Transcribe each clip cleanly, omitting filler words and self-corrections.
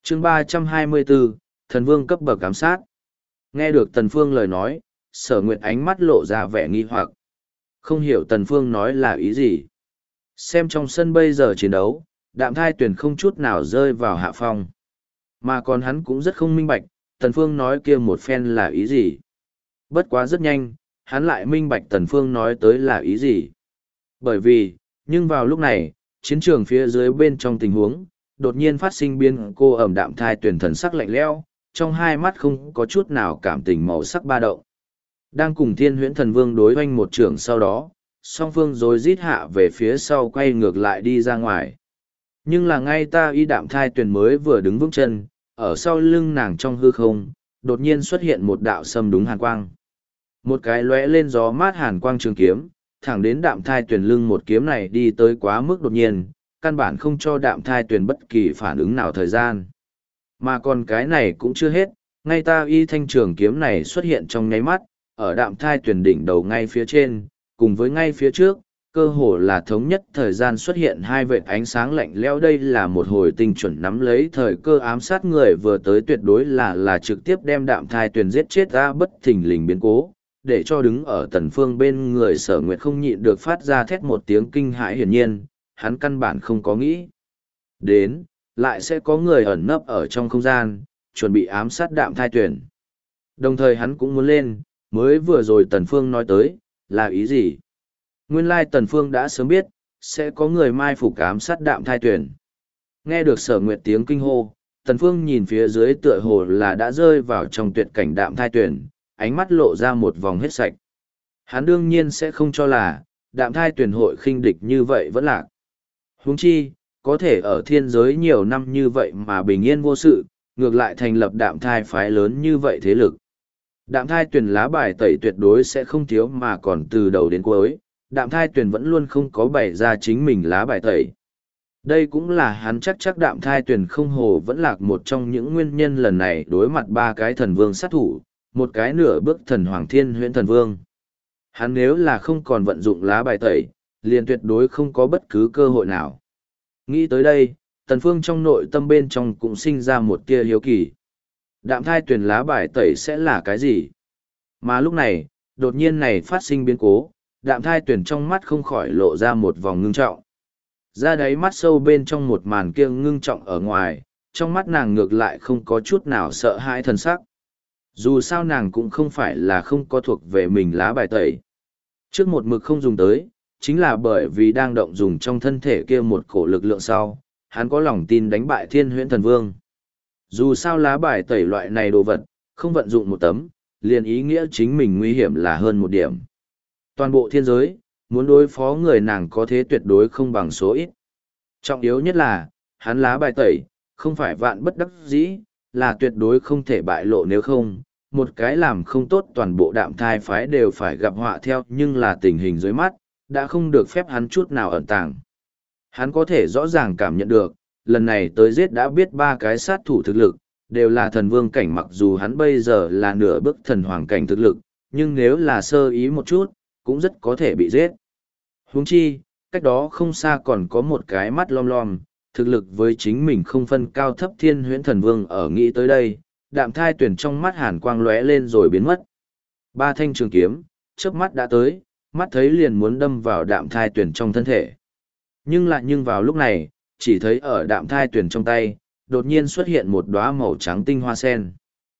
chương 324, thần vương cấp bậc ám sát. Nghe được Tần Phương lời nói, Sở Nguyệt ánh mắt lộ ra vẻ nghi hoặc. Không hiểu Tần Phương nói là ý gì. Xem trong sân bây giờ chiến đấu, Đạm Thai Tuyền không chút nào rơi vào hạ phong. Mà còn hắn cũng rất không minh bạch, Tần Phương nói kia một phen là ý gì. Bất quá rất nhanh, hắn lại minh bạch Tần Phương nói tới là ý gì. Bởi vì, nhưng vào lúc này, chiến trường phía dưới bên trong tình huống, đột nhiên phát sinh biến cô ẩm. Đạm Thai Tuyền thần sắc lạnh lẽo, trong hai mắt không có chút nào cảm tình màu sắc ba động. Đang cùng Thiên Huyễn Thần Vương đối oanh một trường sau đó, song phương rồi rít hạ về phía sau quay ngược lại đi ra ngoài. Nhưng là ngay ta y Đạm Thai Tuyền mới vừa đứng vững chân, ở sau lưng nàng trong hư không, đột nhiên xuất hiện một đạo sâm đúng hàn quang. Một cái lóe lên gió mát hàn quang trường kiếm, thẳng đến Đạm Thai Tuyền lưng một kiếm này đi tới quá mức đột nhiên, căn bản không cho Đạm Thai Tuyền bất kỳ phản ứng nào thời gian. Mà còn cái này cũng chưa hết, ngay ta y thanh trường kiếm này xuất hiện trong nháy mắt, ở Đạm Thai Tuyền đỉnh đầu ngay phía trên, cùng với ngay phía trước, cơ hồ là thống nhất thời gian xuất hiện hai vệt ánh sáng lạnh lẽo. Đây là một hồi tinh chuẩn nắm lấy thời cơ ám sát người vừa tới, tuyệt đối là trực tiếp đem Đạm Thai Tuyền giết chết ra bất thình lình biến cố, để cho đứng ở Tần Phương bên người Sở Nguyệt không nhịn được phát ra thét một tiếng kinh hãi. Hiển nhiên, hắn căn bản không có nghĩ đến, lại sẽ có người ẩn nấp ở trong không gian, chuẩn bị ám sát Đạm Thai Tuyền. Đồng thời hắn cũng muốn lên, mới vừa rồi Tần Phương nói tới, là ý gì? Nguyên lai Tần Phương đã sớm biết, sẽ có người mai phục ám sát Đạm Thai Tuyền. Nghe được Sở Nguyệt tiếng kinh hô, Tần Phương nhìn phía dưới tựa hồ là đã rơi vào trong tuyệt cảnh Đạm Thai Tuyền, ánh mắt lộ ra một vòng hết sạch. Hắn đương nhiên sẽ không cho là, Đạm Thai Tuyền hội khinh địch như vậy vẫn lạc. Huống chi, có thể ở thiên giới nhiều năm như vậy mà bình yên vô sự, ngược lại thành lập Đạm Thai phái lớn như vậy thế lực. Đạm Thai Tuyền lá bài tẩy tuyệt đối sẽ không thiếu, mà còn từ đầu đến cuối, Đạm Thai Tuyền vẫn luôn không có bày ra chính mình lá bài tẩy. Đây cũng là hắn chắc Đạm Thai Tuyền không hồ vẫn lạc một trong những nguyên nhân lần này đối mặt ba cái thần vương sát thủ, một cái nửa bước thần hoàng Thiên Huyễn Thần Vương. Hắn nếu là không còn vận dụng lá bài tẩy, liền tuyệt đối không có bất cứ cơ hội nào. Nghĩ tới đây, Tần Phương trong nội tâm bên trong cũng sinh ra một tia hiếu kỳ. Đạm Thai Tuyền lá bài tẩy sẽ là cái gì? Mà lúc này, đột nhiên này phát sinh biến cố, Đạm Thai Tuyền trong mắt không khỏi lộ ra một vòng ngưng trọng. Ra đáy mắt sâu bên trong một màn kia ngưng trọng ở ngoài, trong mắt nàng ngược lại không có chút nào sợ hãi thần sắc. Dù sao nàng cũng không phải là không có thuộc về mình lá bài tẩy. Trước một mực không dùng tới, chính là bởi vì đang động dùng trong thân thể kia một cổ lực lượng sau, hắn có lòng tin đánh bại Thiên Huyễn Thần Vương. Dù sao lá bài tẩy loại này đồ vật, không vận dụng một tấm, liền ý nghĩa chính mình nguy hiểm là hơn một điểm. Toàn bộ thiên giới, muốn đối phó người nàng có thế tuyệt đối không bằng số ít. Trọng yếu nhất là, hắn lá bài tẩy, không phải vạn bất đắc dĩ, là tuyệt đối không thể bại lộ, nếu không, một cái làm không tốt toàn bộ Đạm Thai phái đều phải gặp họa theo. Nhưng là tình hình dưới mắt, đã không được phép hắn chút nào ẩn tàng. Hắn có thể rõ ràng cảm nhận được, lần này tới giết đã biết ba cái sát thủ thực lực, đều là thần vương cảnh, mặc dù hắn bây giờ là nửa bước thần hoàng cảnh thực lực, nhưng nếu là sơ ý một chút, cũng rất có thể bị giết. Huống chi, cách đó không xa còn có một cái mắt lom lom, thực lực với chính mình không phân cao thấp Thiên Huyễn Thần Vương. Ở nghĩ tới đây, Đạm Thai Tuyền trong mắt hàn quang lóe lên rồi biến mất. Ba thanh trường kiếm, chớp mắt đã tới, mắt thấy liền muốn đâm vào Đạm Thai Tuyền trong thân thể. Nhưng vào lúc này, chỉ thấy ở Đạm Thai Tuyền trong tay, đột nhiên xuất hiện một đóa màu trắng tinh hoa sen.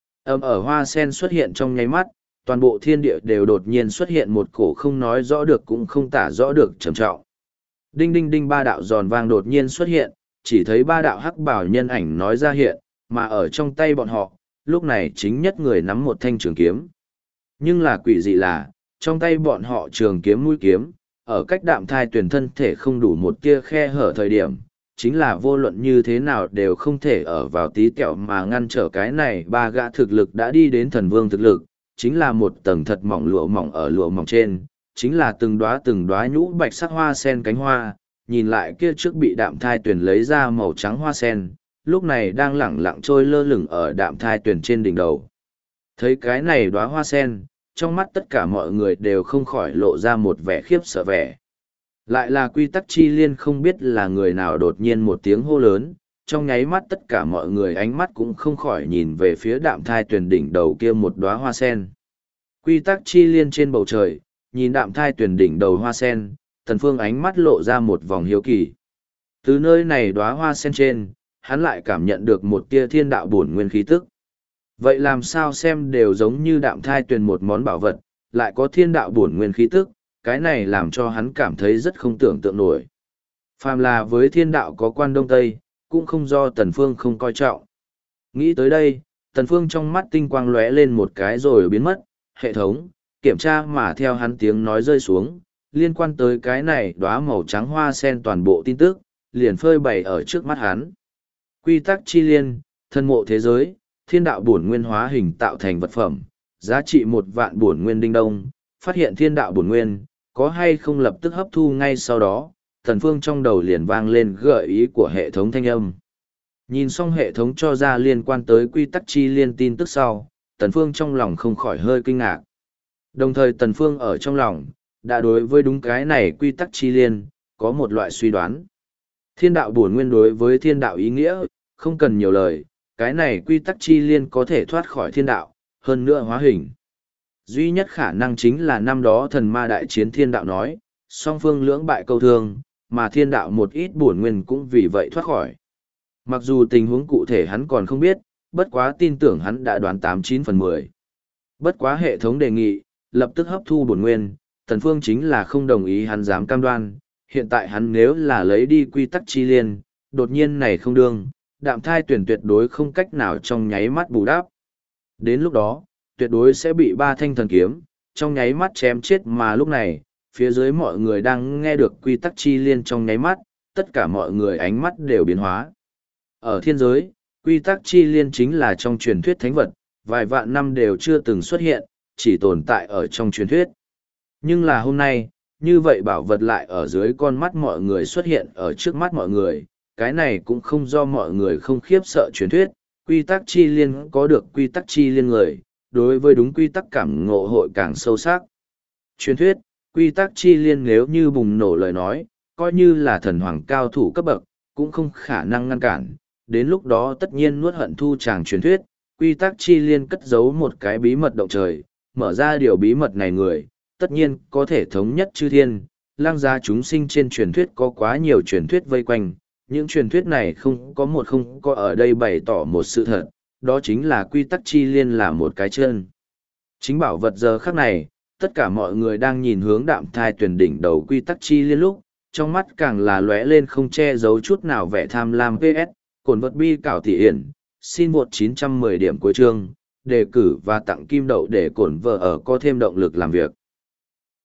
Ở hoa sen xuất hiện trong nháy mắt, toàn bộ thiên địa đều đột nhiên xuất hiện một cổ không nói rõ được cũng không tả rõ được trầm trọng. Đinh đinh đinh, ba đạo giòn vang đột nhiên xuất hiện, chỉ thấy ba đạo hắc bảo nhân ảnh nói ra hiện, mà ở trong tay bọn họ, lúc này chính nhất người nắm một thanh trường kiếm. Nhưng là quỷ dị là, trong tay bọn họ trường kiếm mũi kiếm, ở cách Đạm Thai Tuyền thân thể không đủ một tia khe hở thời điểm, chính là vô luận như thế nào đều không thể ở vào tí kẹo mà ngăn trở cái này. Ba gã thực lực đã đi đến thần vương thực lực, chính là một tầng thật mỏng lụa mỏng, ở lụa mỏng trên, chính là từng đóa nhũ bạch sắc hoa sen cánh hoa, nhìn lại kia trước bị Đạm Thai Tuyền lấy ra màu trắng hoa sen, lúc này đang lẳng lặng trôi lơ lửng ở Đạm Thai Tuyền trên đỉnh đầu. Thấy cái này đóa hoa sen, trong mắt tất cả mọi người đều không khỏi lộ ra một vẻ khiếp sợ vẻ. Lại là Quy Tắc Chi Liên, không biết là người nào đột nhiên một tiếng hô lớn, trong nháy mắt tất cả mọi người ánh mắt cũng không khỏi nhìn về phía đạm thai tuyển đỉnh đầu kia một đóa hoa sen. Quy tắc chi liên trên bầu trời, nhìn đạm thai tuyển đỉnh đầu hoa sen, Tần Phương ánh mắt lộ ra một vòng hiếu kỳ. Từ nơi này đóa hoa sen trên, hắn lại cảm nhận được một tia thiên đạo bổn nguyên khí tức. Vậy làm sao xem đều giống như đạm thai tuyển một món bảo vật, lại có thiên đạo bổn nguyên khí tức, cái này làm cho hắn cảm thấy rất không tưởng tượng nổi. Phàm là với thiên đạo có quan đông tây, cũng không do Tần Phương không coi trọng. Nghĩ tới đây, Tần Phương trong mắt tinh quang lóe lên một cái rồi biến mất, hệ thống, kiểm tra mà theo hắn tiếng nói rơi xuống, liên quan tới cái này đóa màu trắng hoa sen toàn bộ tin tức, liền phơi bày ở trước mắt hắn. Quy tắc chi liên, thân mộ thế giới, thiên đạo bổn nguyên hóa hình tạo thành vật phẩm, giá trị 1.000.000 bổn nguyên đinh đông, phát hiện thiên đạo bổn nguyên, có hay không lập tức hấp thu ngay sau đó, Tần Phương trong đầu liền vang lên gợi ý của hệ thống thanh âm. Nhìn xong hệ thống cho ra liên quan tới quy tắc chi liên tin tức sau, Tần Phương trong lòng không khỏi hơi kinh ngạc. Đồng thời Tần Phương ở trong lòng, đã đối với đúng cái này quy tắc chi liên, có một loại suy đoán. Thiên đạo bổn nguyên đối với thiên đạo ý nghĩa, không cần nhiều lời, cái này quy tắc chi liên có thể thoát khỏi thiên đạo, hơn nữa hóa hình. Duy nhất khả năng chính là năm đó thần ma đại chiến thiên đạo nói, song phương lưỡng bại câu thương, mà thiên đạo một ít bổn nguyên cũng vì vậy thoát khỏi. Mặc dù tình huống cụ thể hắn còn không biết, bất quá tin tưởng hắn đã đoán 89/10. Bất quá hệ thống đề nghị, lập tức hấp thu bổn nguyên, Tần Phương chính là không đồng ý hắn dám cam đoan, hiện tại hắn nếu là lấy đi quy tắc chi liên, đột nhiên này không đương, đạm thai tuyển tuyệt đối không cách nào trong nháy mắt bù đắp. Đến lúc đó, tuyệt đối sẽ bị ba thanh thần kiếm, trong nháy mắt chém chết mà lúc này, phía dưới mọi người đang nghe được quy tắc chi liên trong nháy mắt, tất cả mọi người ánh mắt đều biến hóa. Ở thiên giới, quy tắc chi liên chính là trong truyền thuyết thánh vật, vài vạn năm đều chưa từng xuất hiện, chỉ tồn tại ở trong truyền thuyết. Nhưng là hôm nay, như vậy bảo vật lại ở dưới con mắt mọi người xuất hiện ở trước mắt mọi người, cái này cũng không do mọi người không khiếp sợ truyền thuyết, quy tắc chi liên có được quy tắc chi liên người, đối với đúng quy tắc cảm ngộ hội càng sâu sắc. Truyền thuyết, quy tắc chi liên nếu như bùng nổ lời nói, coi như là thần hoàng cao thủ cấp bậc, cũng không khả năng ngăn cản, đến lúc đó tất nhiên nuốt hận thu chàng truyền thuyết, quy tắc chi liên cất giấu một cái bí mật động trời, mở ra điều bí mật này người, tất nhiên có thể thống nhất chư thiên, lang gia chúng sinh trên truyền thuyết có quá nhiều truyền thuyết vây quanh, những truyền thuyết này không có ở đây bày tỏ một sự thật, đó chính là quy tắc chi liên là một cái chân. Chính bảo vật giờ khắc này, tất cả mọi người đang nhìn hướng đạm thai tuyển đỉnh đầu quy tắc chi liên lúc, trong mắt càng là lóe lên không che giấu chút nào vẻ tham lam PS, cồn vật bi cảo thị hiển, xin một 910 điểm cuối chương, đề cử và tặng kim đậu để cổn vợ ở có thêm động lực làm việc.